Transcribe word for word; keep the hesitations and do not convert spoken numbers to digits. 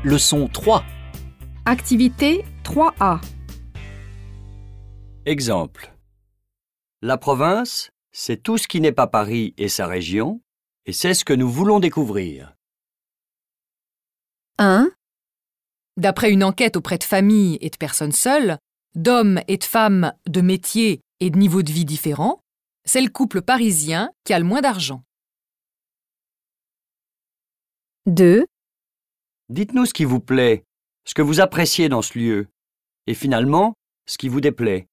Leçon trois. Activité trois A. Exemple. La province, c'est tout ce qui n'est pas Paris et sa région, et c'est ce que nous voulons découvrir. un. D'après une enquête auprès de familles et de personnes seules, d'hommes et de femmes de métiers et de niveaux de vie différents, c'est le couple parisien qui a le moins d'argent. deux. Dites-nous ce qui vous plaît, ce que vous appréciez dans ce lieu, et finalement, ce qui vous déplaît.